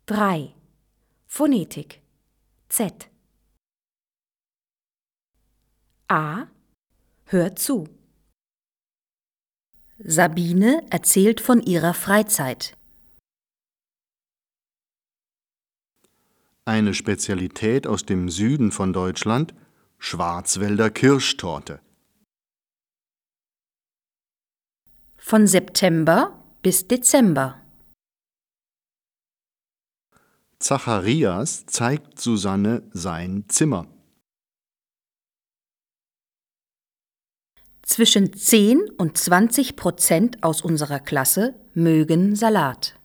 3. Phonetik. Z. A. Hör zu. Sabine erzählt von ihrer Freizeit. Eine Spezialität aus dem Süden von Deutschland: Schwarzwälder Kirschtorte. Von September bis Dezember. Zacharias zeigt Susanne sein Zimmer. Zwischen 10 und 20% aus unserer Klasse mögen Salat.